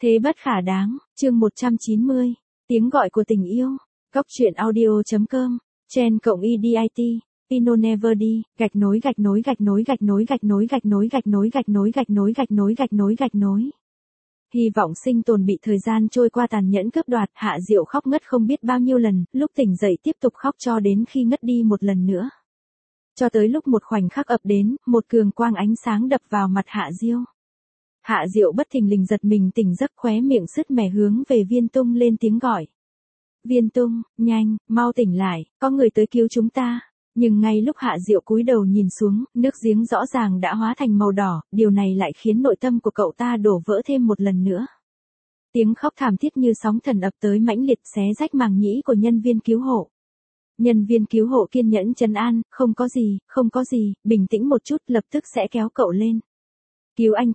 Thế bất khả đáng, chương 190, tiếng gọi của tình yêu, Cóc truyện audio.com, Chen cộng EDIT, Pino Never đi, gạch nối. Hy vọng sinh tồn bị thời gian trôi qua tàn nhẫn cướp đoạt, Hạ Diệu khóc ngất không biết bao nhiêu lần, lúc tỉnh dậy tiếp tục khóc cho đến khi ngất đi một lần nữa. Cho tới lúc một khoảnh khắc ập đến, một cường quang ánh sáng đập vào mặt Hạ Diệu. Hạ Diệu bất thình lình giật mình tỉnh giấc, khóe miệng sứt mẻ hướng về Viên Tung lên tiếng gọi. Viên Tung, nhanh, mau tỉnh lại, có người tới cứu chúng ta. Nhưng ngay lúc Hạ Diệu cúi đầu nhìn xuống, nước giếng rõ ràng đã hóa thành màu đỏ, điều này lại khiến nội tâm của cậu ta đổ vỡ thêm một lần nữa. Tiếng khóc thảm thiết như sóng thần ập tới mãnh liệt xé rách màng nhĩ của nhân viên cứu hộ. Nhân viên cứu hộ kiên nhẫn trấn an, không có gì, bình tĩnh một chút, lập tức sẽ kéo cậu lên. Cứu anh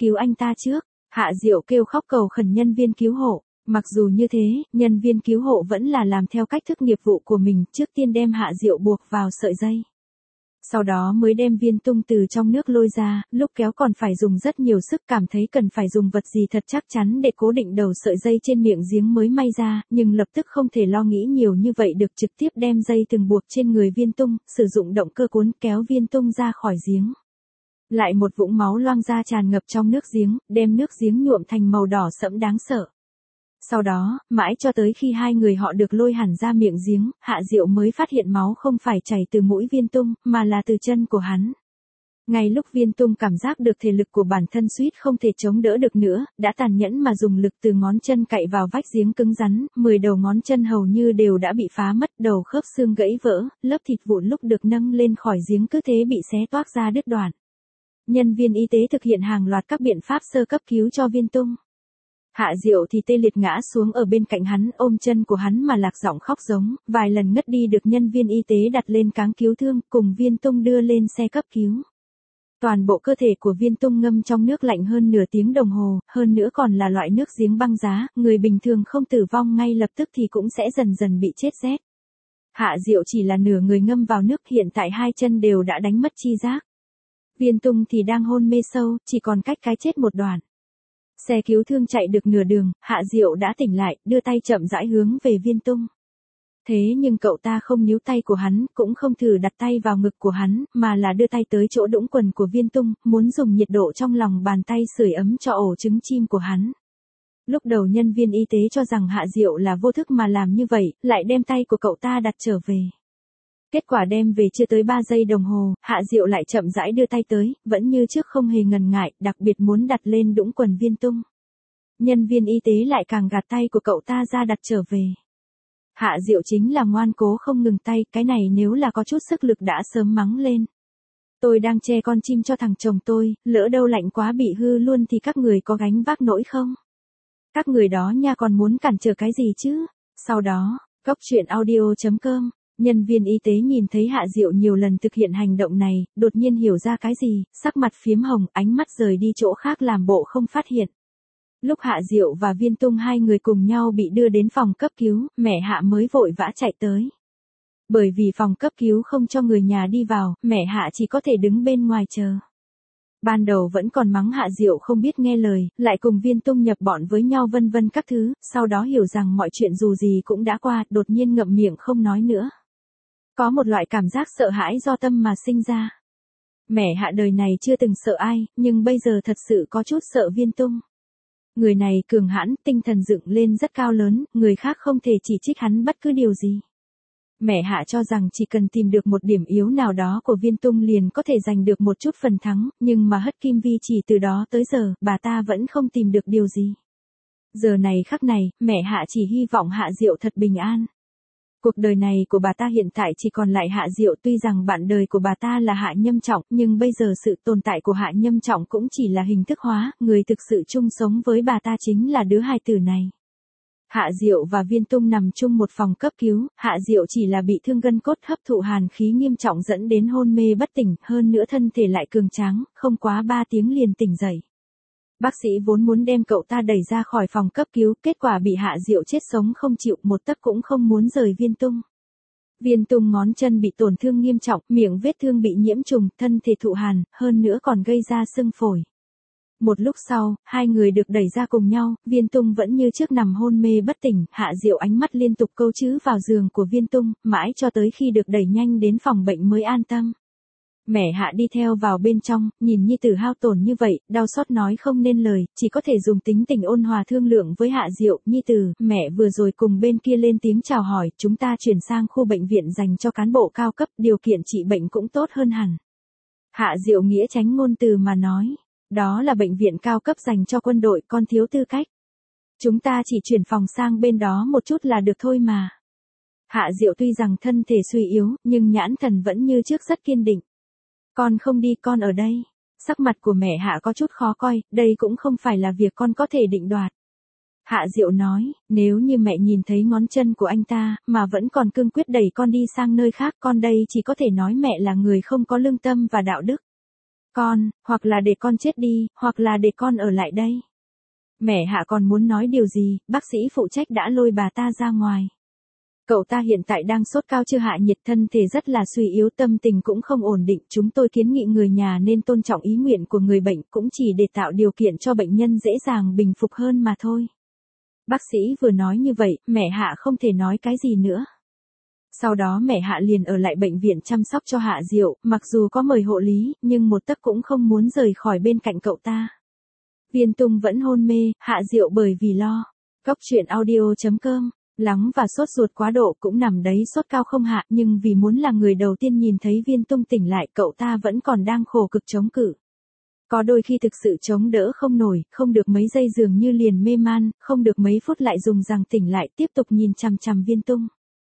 ta trước, Hạ Diệu kêu khóc cầu khẩn nhân viên cứu hộ. Mặc dù như thế, nhân viên cứu hộ vẫn là làm theo cách thức nghiệp vụ của mình, trước tiên đem Hạ Diệu buộc vào sợi dây. Sau đó mới đem Viên Tung từ trong nước lôi ra, lúc kéo còn phải dùng rất nhiều sức, cảm thấy cần phải dùng vật gì thật chắc chắn để cố định đầu sợi dây trên miệng giếng mới may ra, nhưng lập tức không thể lo nghĩ nhiều như vậy được, trực tiếp đem dây từng buộc trên người Viên Tung, sử dụng động cơ cuốn kéo Viên Tung ra khỏi giếng. Lại một vũng máu loang ra tràn ngập trong nước giếng, đem nước giếng nhuộm thành màu đỏ sẫm đáng sợ. Sau đó, mãi cho tới khi hai người họ được lôi hẳn ra miệng giếng, Hạ Diệu mới phát hiện máu không phải chảy từ mũi Viên Tung, mà là từ chân của hắn. Ngay lúc Viên Tung cảm giác được thể lực của bản thân suýt không thể chống đỡ được nữa, đã tàn nhẫn mà dùng lực từ ngón chân cạy vào vách giếng cứng rắn, 10 đầu ngón chân hầu như đều đã bị phá mất, đầu khớp xương gãy vỡ, lớp thịt vụn lúc được nâng lên khỏi giếng cứ thế bị xé toác ra đứt đoạn. Nhân viên y tế thực hiện hàng loạt các biện pháp sơ cấp cứu cho Viên Tung. Hạ Diệu thì tê liệt ngã xuống ở bên cạnh hắn, ôm chân của hắn mà lạc giọng khóc giống, vài lần ngất đi được nhân viên y tế đặt lên cáng cứu thương, cùng Viên Tung đưa lên xe cấp cứu. Toàn bộ cơ thể của Viên Tung ngâm trong nước lạnh hơn nửa tiếng đồng hồ, hơn nữa còn là loại nước giếng băng giá, người bình thường không tử vong ngay lập tức thì cũng sẽ dần dần bị chết rét. Hạ Diệu chỉ là nửa người ngâm vào nước, hiện tại hai chân đều đã đánh mất chi giác. Viên Tung thì đang hôn mê sâu, chỉ còn cách cái chết một đoạn. Xe cứu thương chạy được nửa đường, Hạ Diệu đã tỉnh lại, đưa tay chậm rãi hướng về Viên Tung. Thế nhưng cậu ta không níu tay của hắn, cũng không thử đặt tay vào ngực của hắn, mà là đưa tay tới chỗ đũng quần của Viên Tung, muốn dùng nhiệt độ trong lòng bàn tay sưởi ấm cho ổ trứng chim của hắn. Lúc đầu nhân viên y tế cho rằng Hạ Diệu là vô thức mà làm như vậy, lại đem tay của cậu ta đặt trở về. Kết quả đem về chưa tới 3 giây đồng hồ, Hạ Diệu lại chậm rãi đưa tay tới, vẫn như trước không hề ngần ngại, đặc biệt muốn đặt lên đũng quần Viên Tung. Nhân viên y tế lại càng gạt tay của cậu ta ra đặt trở về. Hạ Diệu chính là ngoan cố không ngừng tay, cái này nếu là có chút sức lực đã sớm mắng lên. Tôi đang che con chim cho thằng chồng tôi, lỡ đâu lạnh quá bị hư luôn thì các người có gánh vác nổi không? Các người đó nha còn muốn cản trở cái gì chứ? Sau đó, Cóc truyện audio.com. Nhân viên y tế nhìn thấy Hạ Diệu nhiều lần thực hiện hành động này, đột nhiên hiểu ra cái gì, sắc mặt phiếm hồng, ánh mắt rời đi chỗ khác làm bộ không phát hiện. Lúc Hạ Diệu và Viên Tung hai người cùng nhau bị đưa đến phòng cấp cứu, mẹ Hạ mới vội vã chạy tới. Bởi vì phòng cấp cứu không cho người nhà đi vào, mẹ Hạ chỉ có thể đứng bên ngoài chờ. Ban đầu vẫn còn mắng Hạ Diệu không biết nghe lời, lại cùng Viên Tung nhập bọn với nhau vân vân các thứ, sau đó hiểu rằng mọi chuyện dù gì cũng đã qua, đột nhiên ngậm miệng không nói nữa. Có một loại cảm giác sợ hãi do tâm mà sinh ra. Mẹ Hạ đời này chưa từng sợ ai, nhưng bây giờ thật sự có chút sợ Viên Tung. Người này cường hãn, tinh thần dựng lên rất cao lớn, người khác không thể chỉ trích hắn bất cứ điều gì. Mẹ Hạ cho rằng chỉ cần tìm được một điểm yếu nào đó của Viên Tung liền có thể giành được một chút phần thắng, nhưng mà hất kim vi chỉ từ đó tới giờ, bà ta vẫn không tìm được điều gì. Giờ này khắc này, mẹ Hạ chỉ hy vọng Hạ Diệu thật bình an. Cuộc đời này của bà ta hiện tại chỉ còn lại Hạ Diệu, tuy rằng bạn đời của bà ta là Hạ Nhâm Trọng, nhưng bây giờ sự tồn tại của Hạ Nhâm Trọng cũng chỉ là hình thức hóa, người thực sự chung sống với bà ta chính là đứa hài tử này. Hạ Diệu và Viên Tung nằm chung một phòng cấp cứu, Hạ Diệu chỉ là bị thương gân cốt hấp thụ hàn khí nghiêm trọng dẫn đến hôn mê bất tỉnh, hơn nữa thân thể lại cường tráng, không quá 3 tiếng liền tỉnh dậy. Bác sĩ vốn muốn đem cậu ta đẩy ra khỏi phòng cấp cứu, kết quả bị Hạ Diệu chết sống không chịu, một tấc cũng không muốn rời Viên Tung. Viên Tung ngón chân bị tổn thương nghiêm trọng, miệng vết thương bị nhiễm trùng, thân thể thụ hàn, hơn nữa còn gây ra sưng phổi. Một lúc sau, hai người được đẩy ra cùng nhau, Viên Tung vẫn như trước nằm hôn mê bất tỉnh, Hạ Diệu ánh mắt liên tục câu chữ vào giường của Viên Tung, mãi cho tới khi được đẩy nhanh đến phòng bệnh mới an tâm. Mẹ Hạ đi theo vào bên trong, nhìn nhi tử hao tổn như vậy, đau xót nói không nên lời, chỉ có thể dùng tính tình ôn hòa thương lượng với Hạ Diệu, nhi tử, mẹ vừa rồi cùng bên kia lên tiếng chào hỏi, chúng ta chuyển sang khu bệnh viện dành cho cán bộ cao cấp, điều kiện trị bệnh cũng tốt hơn hẳn. Hạ Diệu nghĩa tránh ngôn từ mà nói, đó là bệnh viện cao cấp dành cho quân đội, con thiếu tư cách. Chúng ta chỉ chuyển phòng sang bên đó một chút là được thôi mà. Hạ Diệu tuy rằng thân thể suy yếu, nhưng nhãn thần vẫn như trước rất kiên định. Con không đi, con ở đây. Sắc mặt của mẹ Hạ có chút khó coi, đây cũng không phải là việc con có thể định đoạt. Hạ Diệu nói, nếu như mẹ nhìn thấy ngón chân của anh ta, mà vẫn còn cương quyết đẩy con đi sang nơi khác, con đây chỉ có thể nói mẹ là người không có lương tâm và đạo đức. Con, hoặc là để con chết đi, hoặc là để con ở lại đây. Mẹ Hạ còn muốn nói điều gì, bác sĩ phụ trách đã lôi bà ta ra ngoài. Cậu ta hiện tại đang sốt cao chưa hạ nhiệt, thân thể rất là suy yếu, tâm tình cũng không ổn định, chúng tôi kiến nghị người nhà nên tôn trọng ý nguyện của người bệnh, cũng chỉ để tạo điều kiện cho bệnh nhân dễ dàng bình phục hơn mà thôi. Bác sĩ vừa nói như vậy, mẹ Hạ không thể nói cái gì nữa. Sau đó mẹ Hạ liền ở lại bệnh viện chăm sóc cho Hạ Diệu, mặc dù có mời hộ lý, nhưng một tấc cũng không muốn rời khỏi bên cạnh cậu ta. Viên Tung vẫn hôn mê, Hạ Diệu bởi vì lo. Góc truyện audio.com, lắng và sốt ruột quá độ, cũng nằm đấy sốt cao không hạ, nhưng vì muốn là người đầu tiên nhìn thấy Viên Tung tỉnh lại, cậu ta vẫn còn đang khổ cực chống cự. Có đôi khi thực sự chống đỡ không nổi, không được mấy giây dường như liền mê man, không được mấy phút lại dùng rằng tỉnh lại, tiếp tục nhìn chằm chằm Viên Tung.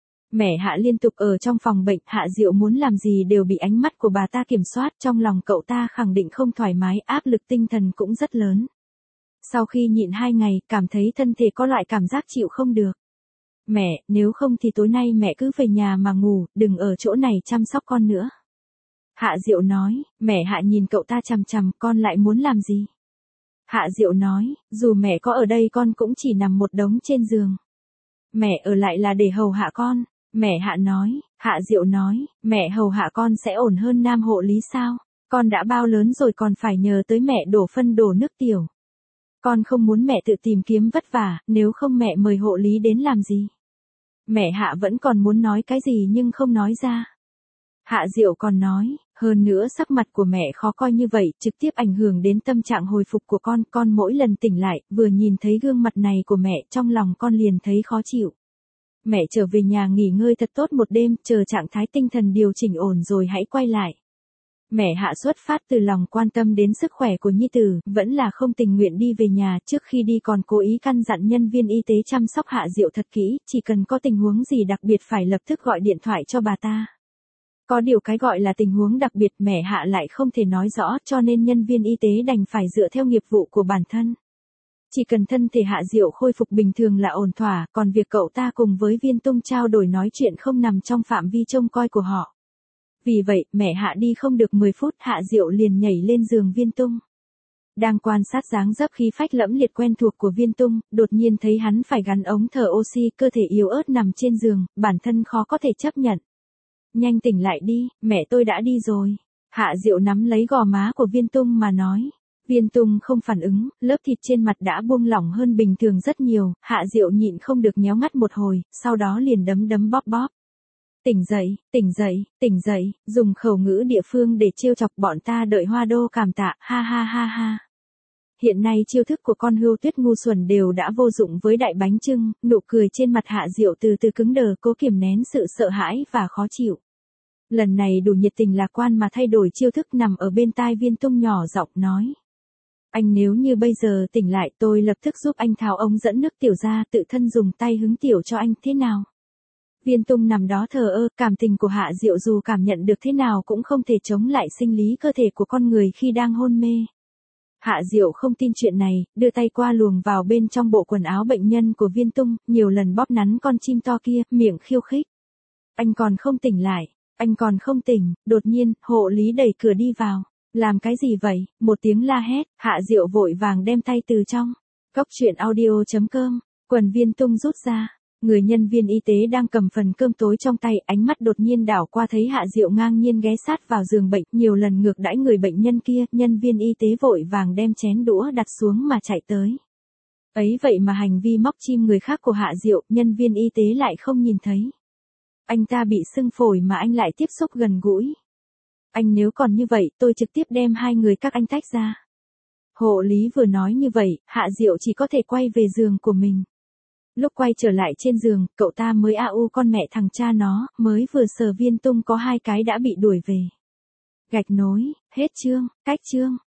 Mẹ Hạ liên tục ở trong phòng bệnh, Hạ Diệu muốn làm gì đều bị ánh mắt của bà ta kiểm soát, trong lòng cậu ta khẳng định không thoải mái, áp lực tinh thần cũng rất lớn. Sau khi nhịn 2 ngày, cảm thấy thân thể có loại cảm giác chịu không được. Mẹ, nếu không thì tối nay mẹ cứ về nhà mà ngủ, đừng ở chỗ này chăm sóc con nữa. Hạ Diệu nói, mẹ Hạ nhìn cậu ta chằm chằm, con lại muốn làm gì? Hạ Diệu nói, dù mẹ có ở đây con cũng chỉ nằm một đống trên giường. Mẹ ở lại là để hầu hạ con. Mẹ Hạ nói, Hạ Diệu nói, mẹ hầu hạ con sẽ ổn hơn nam hộ lý sao? Con đã bao lớn rồi còn phải nhờ tới mẹ đổ phân đổ nước tiểu. Con không muốn mẹ tự tìm kiếm vất vả, nếu không mẹ mời hộ lý đến làm gì? Mẹ Hạ vẫn còn muốn nói cái gì nhưng không nói ra. Hạ Diệu còn nói, hơn nữa sắc mặt của mẹ khó coi như vậy, trực tiếp ảnh hưởng đến tâm trạng hồi phục của con mỗi lần tỉnh lại, vừa nhìn thấy gương mặt này của mẹ, trong lòng con liền thấy khó chịu. Mẹ trở về nhà nghỉ ngơi thật tốt một đêm, chờ trạng thái tinh thần điều chỉnh ổn rồi hãy quay lại. Mẹ Hạ xuất phát từ lòng quan tâm đến sức khỏe của nhi tử, vẫn là không tình nguyện đi về nhà, trước khi đi còn cố ý căn dặn nhân viên y tế chăm sóc Hạ Diệu thật kỹ, chỉ cần có tình huống gì đặc biệt phải lập tức gọi điện thoại cho bà ta. Có điều cái gọi là tình huống đặc biệt mẹ Hạ lại không thể nói rõ, cho nên nhân viên y tế đành phải dựa theo nghiệp vụ của bản thân. Chỉ cần thân thể Hạ Diệu khôi phục bình thường là ổn thỏa, còn việc cậu ta cùng với Viên Tung trao đổi nói chuyện không nằm trong phạm vi trông coi của họ. Vì vậy, mẹ Hạ đi không được 10 phút, Hạ Diệu liền nhảy lên giường Viên Tung. Đang quan sát dáng dấp khí phách lẫm liệt quen thuộc của Viên Tung, đột nhiên thấy hắn phải gắn ống thở oxy, cơ thể yếu ớt nằm trên giường, bản thân khó có thể chấp nhận. Nhanh tỉnh lại đi, mẹ tôi đã đi rồi. Hạ Diệu nắm lấy gò má của Viên Tung mà nói. Viên Tung không phản ứng, lớp thịt trên mặt đã buông lỏng hơn bình thường rất nhiều, Hạ Diệu nhịn không được nhéo ngắt một hồi, sau đó liền đấm bóp bóp. Tỉnh dậy, tỉnh dậy, tỉnh dậy, dùng khẩu ngữ địa phương để trêu chọc bọn ta đợi hoa đô cảm tạ, ha ha ha ha. Hiện nay chiêu thức của con hươu tuyết ngu xuẩn đều đã vô dụng với đại bánh chưng, nụ cười trên mặt Hạ Diệu từ từ cứng đờ, cố kiềm nén sự sợ hãi và khó chịu. Lần này đủ nhiệt tình lạc quan mà thay đổi chiêu thức, nằm ở bên tai Viên Tung nhỏ giọng nói. Anh nếu như bây giờ tỉnh lại tôi lập tức giúp anh tháo ống dẫn nước tiểu ra, tự thân dùng tay hứng tiểu cho anh, thế nào? Viên Tung nằm đó thờ ơ, cảm tình của Hạ Diệu dù cảm nhận được thế nào cũng không thể chống lại sinh lý cơ thể của con người khi đang hôn mê. Hạ Diệu không tin chuyện này, đưa tay qua luồng vào bên trong bộ quần áo bệnh nhân của Viên Tung, nhiều lần bóp nắn con chim to kia, miệng khiêu khích. Anh còn không tỉnh lại, anh còn không tỉnh, đột nhiên, hộ lý đẩy cửa đi vào. Làm cái gì vậy? Một tiếng la hét, Hạ Diệu vội vàng đem tay từ trong góc truyện audio.com, quần Viên Tung rút ra. Người nhân viên y tế đang cầm phần cơm tối trong tay, ánh mắt đột nhiên đảo qua thấy Hạ Diệu ngang nhiên ghé sát vào giường bệnh, nhiều lần ngược đãi người bệnh nhân kia, nhân viên y tế vội vàng đem chén đũa đặt xuống mà chạy tới. Ấy vậy mà hành vi móc chim người khác của Hạ Diệu, nhân viên y tế lại không nhìn thấy. Anh ta bị sưng phổi mà anh lại tiếp xúc gần gũi. Anh nếu còn như vậy, tôi trực tiếp đem hai người các anh tách ra. Hộ lý vừa nói như vậy, Hạ Diệu chỉ có thể quay về giường của mình. Lúc quay trở lại trên giường, cậu ta mới con mẹ thằng cha nó, mới vừa sờ viên tung có 2 cái đã bị đuổi về. Gạch nối, hết chương, cách chương.